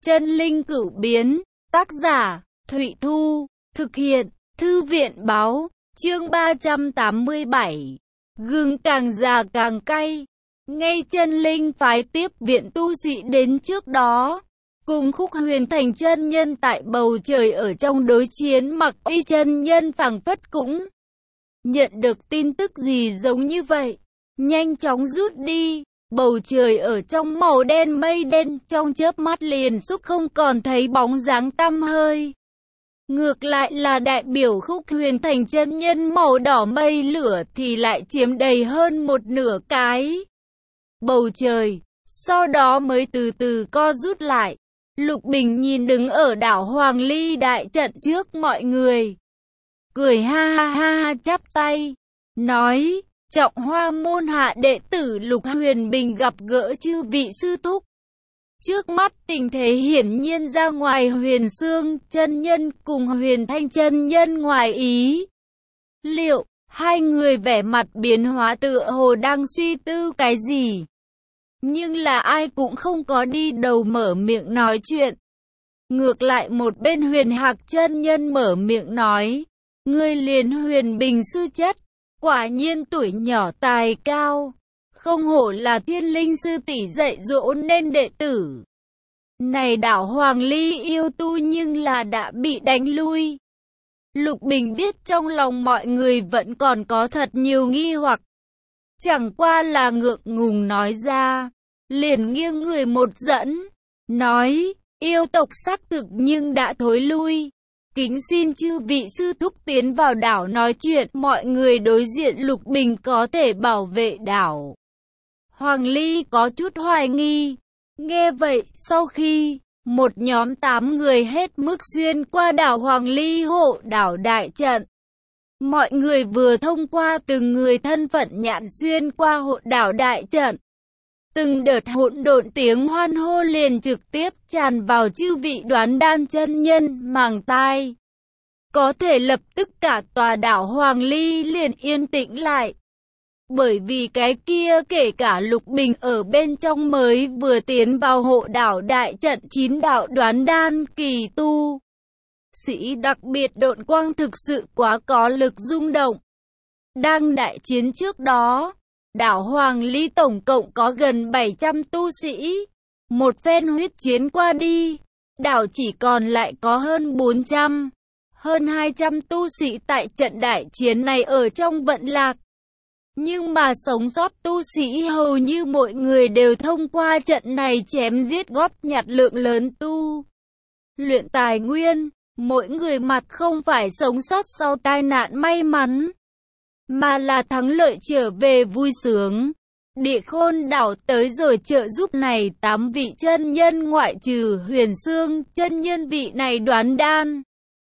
Chân linh cửu biến, tác giả, Thụy Thu, thực hiện, Thư viện báo, chương 387. Gừng càng già càng cay. Ngay chân linh phái tiếp viện tu sĩ đến trước đó, cùng Khúc Huyền Thành chân nhân tại bầu trời ở trong đối chiến Mặc Y chân nhân phảng phất cũng nhận được tin tức gì giống như vậy, nhanh chóng rút đi. Bầu trời ở trong màu đen mây đen trong chớp mắt liền xúc không còn thấy bóng dáng tăm hơi. Ngược lại là đại biểu Khúc Huyền Thành chân nhân màu đỏ mây lửa thì lại chiếm đầy hơn một nửa cái bầu trời, sau đó mới từ từ co rút lại. Lục Bình nhìn đứng ở đảo Hoàng Ly đại trận trước mọi người, cười ha ha ha chắp tay, nói: Trọng Hoa môn hạ đệ tử Lục Huyền Bình gặp gỡ chư vị sư thúc. Trước mắt tình thế hiển nhiên ra ngoài Huyền Xương chân nhân cùng Huyền Thanh chân nhân ngoài ý liệu, hai người vẻ mặt biến hóa tựa hồ đang suy tư cái gì. Nhưng là ai cũng không có đi đầu mở miệng nói chuyện. Ngược lại một bên Huyền Hạc chân nhân mở miệng nói: Ngươi liền Huyền Bình sư chất, quả nhiên tuổi nhỏ tài cao, không hổ là Thiên Linh sư tỷ dạy dỗ nên đệ tử. Này đảo Hoàng Ly yêu tu nhưng là đã bị đánh lui. Lục Bình biết trong lòng mọi người vẫn còn có thật nhiều nghi hoặc, chẳng qua là ngượng ngùng nói ra, liền nghiêng người một dẫn, nói: Yêu tộc xác thực nhưng đã thối lui. Kính xin chư vị sư thúc tiến vào đảo nói chuyện. Mọi người đối diện Lục Bình có thể bảo vệ đảo Hoàng Ly có chút hoài nghi. Nghe vậy, sau khi một nhóm 8 người hết mức xuyên qua đảo Hoàng Ly hộ đảo đại trận, mọi người vừa thông qua từng người thân phận nhạn xuyên qua hộ đảo đại trận, từng đợt hỗn độn tiếng hoan hô liền trực tiếp tràn vào chư vị Đoán Đan chân nhân màng tai. Có thể lập tức cả tòa đảo Hoàng Ly liền yên tĩnh lại. Bởi vì cái kia kể cả Lục Bình ở bên trong mới vừa tiến vào hộ đảo đại trận 9 đạo Đoán Đan kỳ tu sĩ, đặc biệt độn quang thực sự quá có lực rung động. Đang đại chiến trước đó, đảo Hoàng Ly tổng cộng có gần 700 tu sĩ. Một phen huyết chiến qua đi, đảo chỉ còn lại có hơn 400, hơn 200 tu sĩ tại trận đại chiến này ở trong vận lạc. Nhưng mà sống sót tu sĩ hầu như mọi người đều thông qua trận này chém giết góp nhặt lượng lớn tu luyện tài nguyên. Mỗi người mặt không phải sống sót sau tai nạn may mắn, mà là thắng lợi trở về vui sướng. Địa Khôn đảo tới rồi trợ giúp này 8 vị chân nhân ngoại trừ Huyền Xương chân nhân vị này Đoán Đan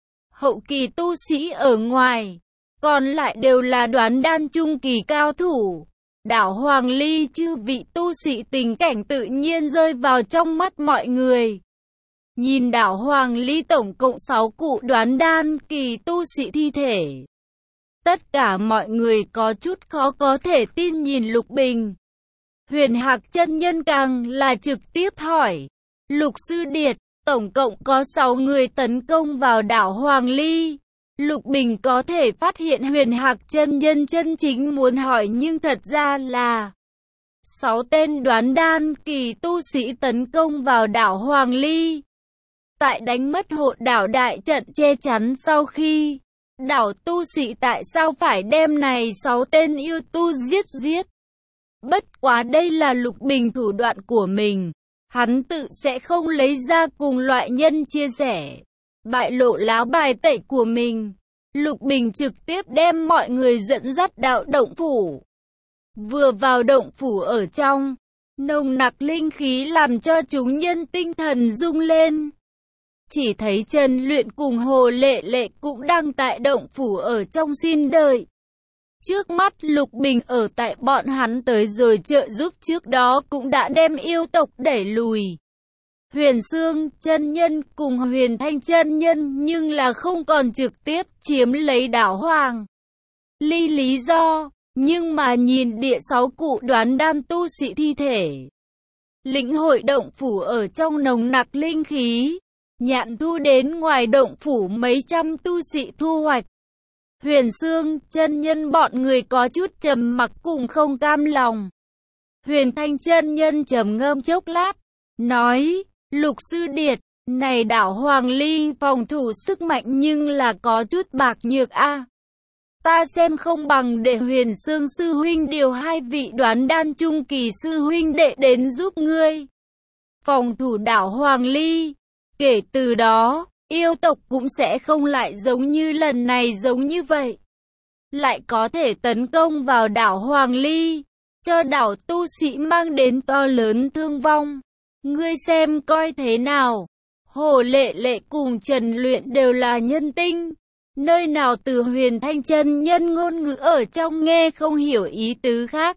hậu kỳ tu sĩ ở ngoài, còn lại đều là Đoán Đan trung kỳ cao thủ. Đảo Hoàng Ly chư vị tu sĩ tình cảnh tự nhiên rơi vào trong mắt mọi người. Nhìn đảo Hoàng Ly tổng cộng 6 cụ Đoán Đan kỳ tu sĩ thi thể, tất cả mọi người có chút khó có thể tin nhìn Lục Bình. Huyền Hạc chân nhân càng là trực tiếp hỏi: Lục sư điệt, tổng cộng có 6 người tấn công vào đảo Hoàng Ly. Lục Bình có thể phát hiện Huyền Hạc chân nhân chân chính muốn hỏi, nhưng thật ra là 6 tên Đoán Đan kỳ tu sĩ tấn công vào đảo Hoàng Ly. Tại đánh mất hộ đảo đại trận che chắn sau khi, đảo tu sĩ tại sao phải đem này 6 tên yêu tu giết? Bất quá đây là Lục Bình thủ đoạn của mình, hắn tự sẽ không lấy ra cùng loại nhân chia sẻ. Bại lộ lá bài tẩy của mình, Lục Bình trực tiếp đem mọi người dẫn dắt đạo động phủ. Vừa vào động phủ ở trong, nồng nặc linh khí làm cho chúng nhân tinh thần rung lên. Chỉ thấy Trần Luyện cùng Hồ Lệ Lệ cũng đang tại động phủ ở trong xin đợi. Trước mắt Lục Bình ở tại bọn hắn tới rồi trợ giúp trước đó cũng đã đem yêu tộc đẩy lùi. Huyền Xương chân nhân cùng Huyền Thanh chân nhân nhưng là không còn trực tiếp chiếm lấy đảo Hoàng Ly lý do. Nhưng mà nhìn địa 6 cụ Đoán Đan tu sĩ thi thể, lĩnh hội động phủ ở trong nồng nặc linh khí. Nhạn thu đến ngoài động phủ mấy trăm tu sĩ thu hoạch. Huyền Xương, chân nhân bọn người có chút trầm mặc cùng không cam lòng. Huyền Thanh chân nhân trầm ngâm chốc lát, nói, Lục sư điệt, này đảo Hoàng Ly phòng thủ sức mạnh nhưng là có chút bạc nhược a. Ta xem không bằng để Huyền Xương sư huynh điều 2 vị đoán đan trung kỳ sư huynh đệ đến giúp ngươi phòng thủ đảo Hoàng Ly. Kể từ đó, yêu tộc cũng sẽ không lại giống như lần này giống như vậy. Lại có thể tấn công vào đảo Hoàng Ly, cho đảo tu sĩ mang đến to lớn thương vong. Ngươi xem coi thế nào. Hồ Lệ Lệ cùng Trần Luyện đều là nhân tinh. Nơi nào từ Huyền Thanh chân nhân ngôn ngữ ở trong nghe không hiểu ý tứ khác.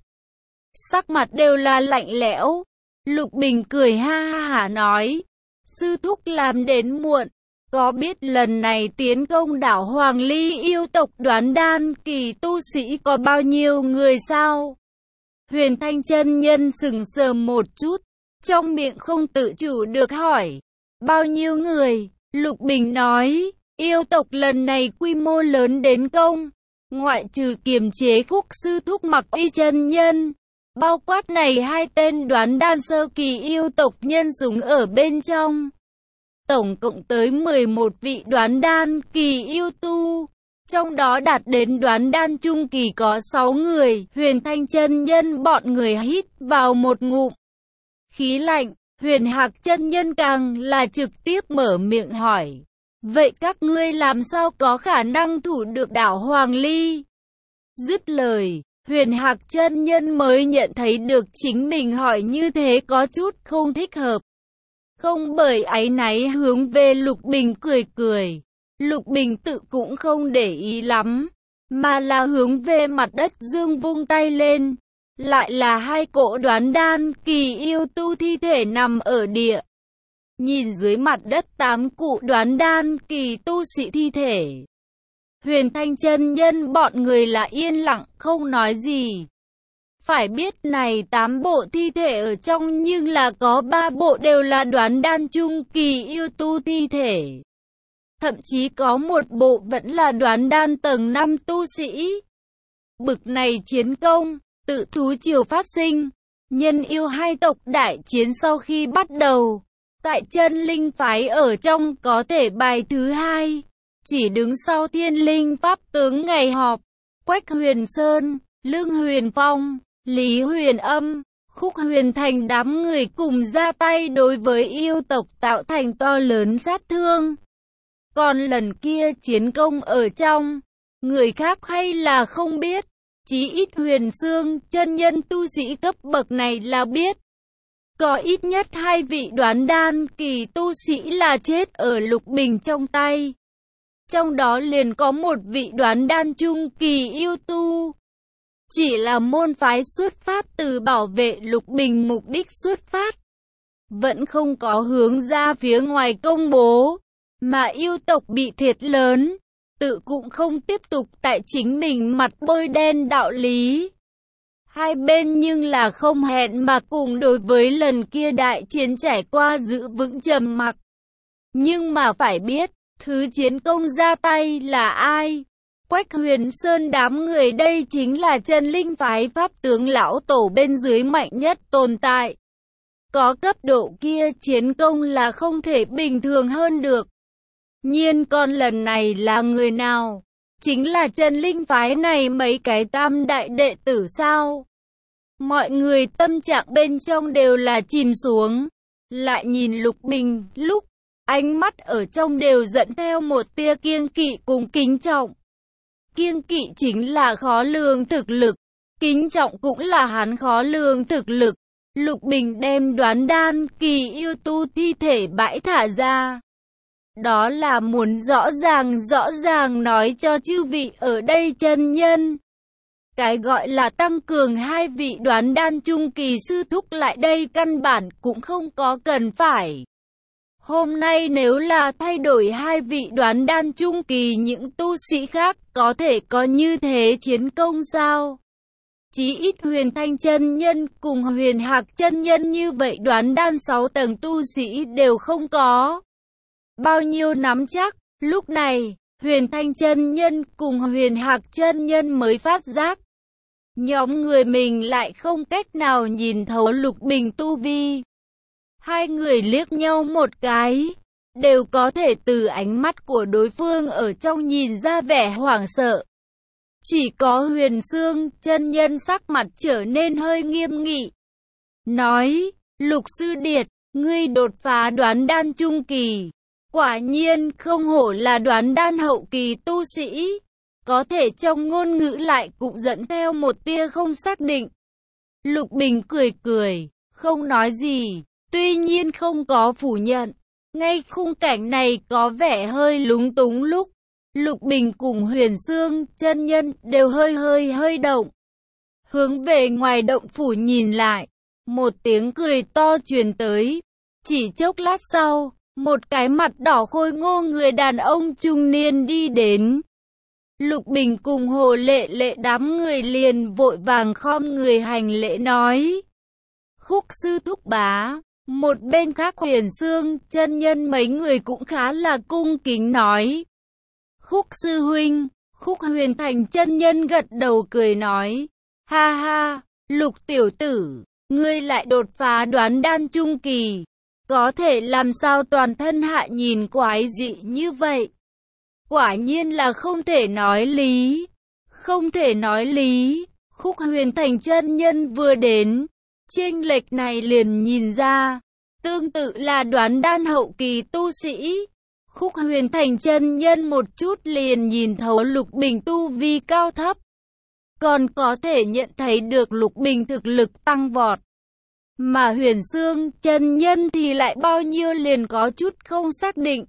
Sắc mặt đều là lạnh lẽo. Lục Bình cười ha hả nói, sư thúc làm đến muộn. Có biết lần này tiến công đảo Hoàng Ly yêu tộc đoán đan kỳ tu sĩ có bao nhiêu người sao? Huyền Thanh chân nhân sững sờ một chút, trong miệng không tự chủ được hỏi, bao nhiêu người? Lục Bình nói, yêu tộc lần này quy mô lớn đến công, ngoại trừ kiềm chế Khúc sư thúc Mặc Y chân nhân, bao quát này 2 tên đoán đan sơ kỳ yêu tộc nhân súng ở bên trong. Tổng cộng tới 11 vị đoán đan kỳ yêu tu, trong đó đạt đến đoán đan trung kỳ có 6 người. Huyền Thanh chân nhân bọn người hít vào một ngụm khí lạnh. Huyền Hạc chân nhân càng là trực tiếp mở miệng hỏi, vậy các ngươi làm sao có khả năng thủ được đảo Hoàng Ly? Dứt lời, Huyền Hạc chân nhân mới nhận thấy được chính mình hỏi như thế có chút không thích hợp. Không bởi áy náy hướng về Lục Bình cười cười. Lục Bình tự cũng không để ý lắm, mà là hướng về mặt đất dương vung tay lên. Lại là 2 cỗ đoán đan kỳ yêu tu thi thể nằm ở địa. Nhìn dưới mặt đất 8 cụ đoán đan kỳ tu sĩ thi thể. Huyền Thanh chân nhân bọn người là yên lặng không nói gì. Phải biết này 8 bộ thi thể ở trong nhưng là có 3 bộ đều là đoán đan trung kỳ yêu tu thi thể. Thậm chí có một bộ vẫn là đoán đan tầng 5 tu sĩ. Bực này chiến công, tự thú triều phát sinh, nhân yêu 2 tộc đại chiến sau khi bắt đầu. Tại chân linh phái ở trong có thể bài thứ 2, chỉ đứng sau Thiên Linh Pháp tướng ngày họp. Quách Huyền Sơn, Lương Huyền Phong, Lý Huyền Âm, Khúc Huyền Thành đám người cùng ra tay đối với yêu tộc tạo thành to lớn sát thương. Còn lần kia chiến công ở trong, người khác hay là không biết, chí ít Huyền Xương chân nhân tu sĩ cấp bậc này là biết. Có ít nhất 2 vị đoán đan kỳ tu sĩ là chết ở Lục Bình trong tay. Trong đó liền có một vị đoán đan trung kỳ yêu tu. Chỉ là môn phái xuất phát từ bảo vệ Lục Bình mục đích xuất phát. Vẫn không có hướng ra phía ngoài công bố. Mà yêu tộc bị thiệt lớn. Tự cũng không tiếp tục tại chính mình mặt bôi đen đạo lý. Hai bên nhưng là không hẹn mà cùng đối với lần kia đại chiến trải qua giữ vững trầm mặc. Nhưng mà phải biết, thứ chiến công ra tay là ai? Quách Huyền Sơn đám người đây chính là chân linh phái pháp tướng lão tổ bên dưới mạnh nhất tồn tại. Có cấp độ kia chiến công là không thể bình thường hơn được. Nhiên còn lần này là người nào? Chính là chân linh phái này mấy cái tam đại đệ tử sao? Mọi người tâm trạng bên trong đều là chìm xuống. Lại nhìn Lục Bình lúc, ánh mắt ở trong đều dẫn theo một tia kiêng kỵ cùng kính trọng. Kiêng kỵ chính là khó lường thực lực, kính trọng cũng là hắn khó lường thực lực. Lục Bình đem đoán đan kỳ yêu tu thi thể bãi thả ra. Đó là muốn rõ ràng nói cho chư vị ở đây chân nhân. Cái gọi là tăng cường 2 vị đoán đan trung kỳ sư thúc lại đây căn bản cũng không có cần phải. Hôm nay nếu là thay đổi 2 vị đoán đan trung kỳ những tu sĩ khác có thể có như thế chiến công sao? Chí ít Huyền Thanh chân nhân cùng Huyền Hạc chân nhân như vậy đoán đan 6 tầng tu sĩ đều không có bao nhiêu nắm chắc. Lúc này, Huyền Thanh chân nhân cùng Huyền Hạc chân nhân mới phát giác. Nhóm người mình lại không cách nào nhìn thấu Lục Bình tu vi. Hai người liếc nhau một cái, đều có thể từ ánh mắt của đối phương ở trong nhìn ra vẻ hoảng sợ. Chỉ có Huyền Xương chân nhân sắc mặt trở nên hơi nghiêm nghị. Nói, Lục sư điệt, ngươi đột phá đoán đan trung kỳ. Quả nhiên không hổ là đoán đan hậu kỳ tu sĩ. Có thể trong ngôn ngữ lại cũng dẫn theo một tia không xác định. Lục Bình cười cười, không nói gì, tuy nhiên không có phủ nhận. Ngay khung cảnh này có vẻ hơi lúng túng lúc Lục Bình cùng Huyền Xương chân nhân đều hơi động. Hướng về ngoài động phủ nhìn lại, một tiếng cười to truyền tới. Chỉ chốc lát sau, một cái mặt đỏ khôi ngô người đàn ông trung niên đi đến. Lục Bình cùng Hồ Lệ Lệ đám người liền vội vàng khom người hành lễ nói. Khúc sư thúc bá. Một bên khác Huyền Xương chân nhân mấy người cũng khá là cung kính nói. Khúc sư huynh. Khúc Huyền Thành chân nhân gật đầu cười nói. Ha ha, Lục tiểu tử, ngươi lại đột phá đoán đan trung kỳ. Có thể làm sao toàn thân hạ nhìn quái dị như vậy? Quả nhiên là không thể nói lý. Không thể nói lý. Khúc Huyền Thành chân nhân vừa đến, chênh lệch này liền nhìn ra. Tương tự là đoán đan hậu kỳ tu sĩ. Khúc Huyền Thành chân nhân một chút liền nhìn thấu Lục Bình tu vi cao thấp. Còn có thể nhận thấy được Lục Bình thực lực tăng vọt. Mà Huyền Xương chân nhân thì lại bao nhiêu liền có chút không xác định.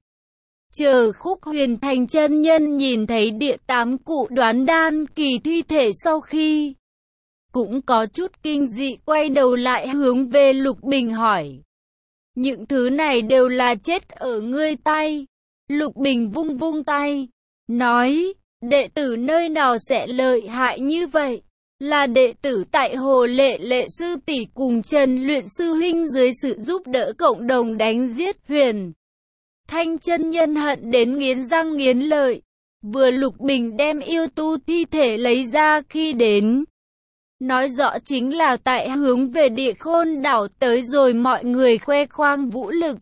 Chờ Khúc Huyền Thành chân nhân nhìn thấy địa tám cụ đoán đan kỳ thi thể sau khi cũng có chút kinh dị, quay đầu lại hướng về Lục Bình hỏi. Những thứ này đều là chết ở ngươi tay. Lục Bình vung vung tay, nói, đệ tử nơi nào sẽ lợi hại như vậy? Là đệ tử tại Hồ Lệ Lệ sư tỷ cùng Trần Luyện sư huynh dưới sự giúp đỡ cộng đồng đánh giết Huyền Thanh chân nhân, hận đến nghiến răng nghiến lợi. Vừa Lục Bình đem yêu tu thi thể lấy ra khi đến, nói rõ chính là tại hướng về Địa Khôn đảo tới rồi mọi người khoe khoang vũ lực.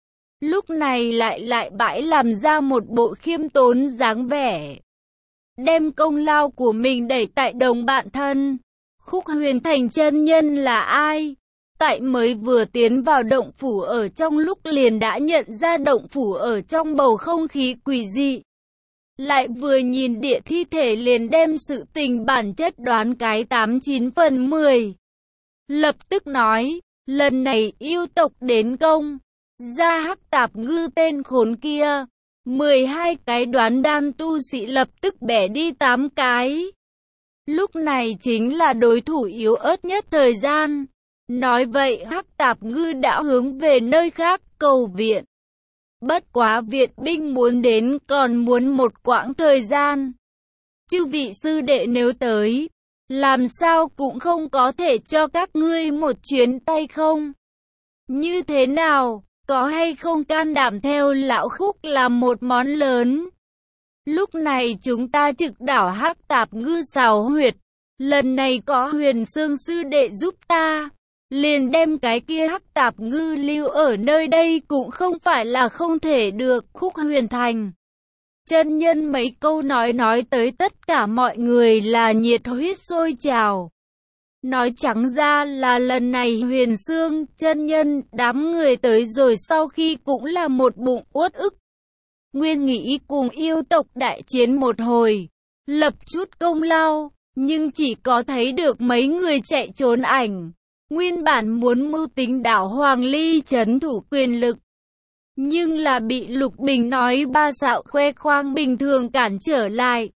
Lúc này lại bãi làm ra một bộ khiêm tốn dáng vẻ, đem công lao của mình đẩy tại đồng bạn thân. Khúc Huyền Thành chân nhân là ai? Tại mới vừa tiến vào động phủ ở trong lúc liền đã nhận ra động phủ ở trong bầu không khí quỷ dị. Lại vừa nhìn địa thi thể liền đem sự tình bản chất đoán cái 89 phần 10. Lập tức nói, lần này yêu tộc đến công, ra Hắc Tạp Ngư tên khốn kia. 12 cái đoán đan tu sĩ lập tức bẻ đi 8 cái. Lúc này chính là đối thủ yếu ớt nhất thời gian. Nói vậy Hắc Tạp Ngư đã hướng về nơi khác cầu viện. Bất quá viện binh muốn đến còn muốn một quãng thời gian. Chư vị sư đệ nếu tới, làm sao cũng không có thể cho các ngươi một chuyến tay không? Như thế nào, có hay không can đảm theo lão Khúc làm một món lớn? Lúc này chúng ta trực đảo Hắc Tạp Ngư xào huyệt. Lần này có Huyền Xương sư đệ giúp ta, liền đem cái kia Hắc Tạp Ngư lưu ở nơi đây cũng không phải là không thể được. Khúc Huyền Thành chân nhân mấy câu nói tới tất cả mọi người là nhiệt huyết sôi trào. Nói trắng ra là lần này Huyền Xương chân nhân đám người tới rồi sau khi cũng là một bụng uất ức. Nguyên nghĩ cùng yêu tộc đại chiến một hồi, lập chút công lao, nhưng chỉ có thấy được mấy người chạy trốn ảnh. Nguyên bản muốn mưu tính đảo Hoàng Ly trấn thủ quyền lực, nhưng là bị Lục Bình nói ba xạo khoe khoang bình thường cản trở lại.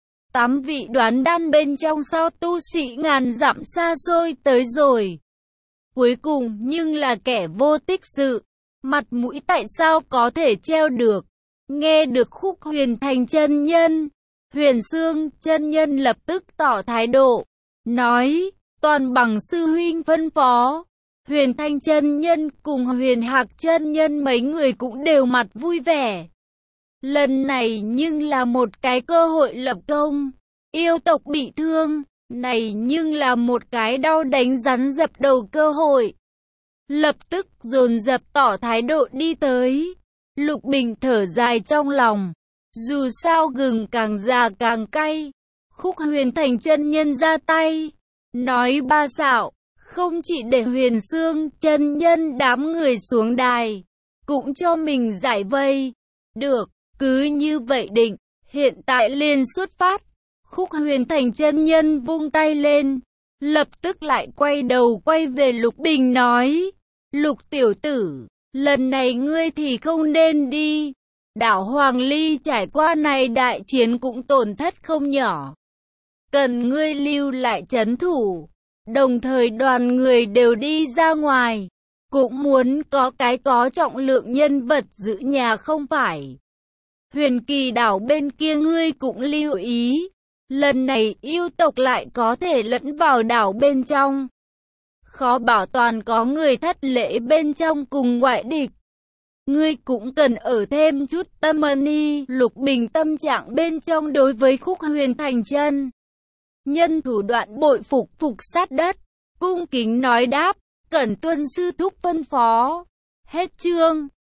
8 vị đoán đan bên trong sao tu sĩ ngàn dặm xa xôi tới rồi. Cuối cùng nhưng là kẻ vô tích sự, mặt mũi tại sao có thể treo được? Nghe được Khúc Huyền Thành chân nhân, Huyền Xương chân nhân lập tức tỏ thái độ. nói, toàn bằng sư huynh phân phó. Huyền Thanh chân nhân cùng Huyền Hạc chân nhân mấy người cũng đều mặt vui vẻ. Lần này nhưng là một cái cơ hội lập công. Yêu tộc bị thương, này nhưng là một cái đau đánh rắn dập đầu cơ hội. Lập tức dồn dập tỏ thái độ đi tới. Lục Bình thở dài trong lòng. Dù sao gừng càng già càng cay. Khúc Huyền Thành chân nhân ra tay. Nói ba xạo, không chỉ để Huyền Xương chân nhân đám người xuống đài, cũng cho mình giải vây. Được, cứ như vậy định, hiện tại liền xuất phát. Khúc Huyền Thành chân nhân vung tay lên, lập tức lại quay đầu quay về Lục Bình nói, Lục tiểu tử, lần này ngươi thì không nên đi. Đảo Hoàng Ly trải qua này đại chiến cũng tổn thất không nhỏ. Cần ngươi lưu lại trấn thủ, đồng thời đoàn người đều đi ra ngoài. Cũng muốn có cái có trọng lượng nhân vật giữ nhà không phải. Huyền Kỳ đảo bên kia ngươi cũng lưu ý. Lần này yêu tộc lại có thể lẫn vào đảo bên trong. Khó bảo toàn có người thất lễ bên trong cùng ngoại địch. Ngươi cũng cần ở thêm chút tâm ni. Lục Bình tâm trạng bên trong đối với Khúc Huyền Thành chân nhân thủ đoạn bội phục phục sát đất. Cung kính nói đáp, cẩn tuân sư thúc phân phó. Hết chương.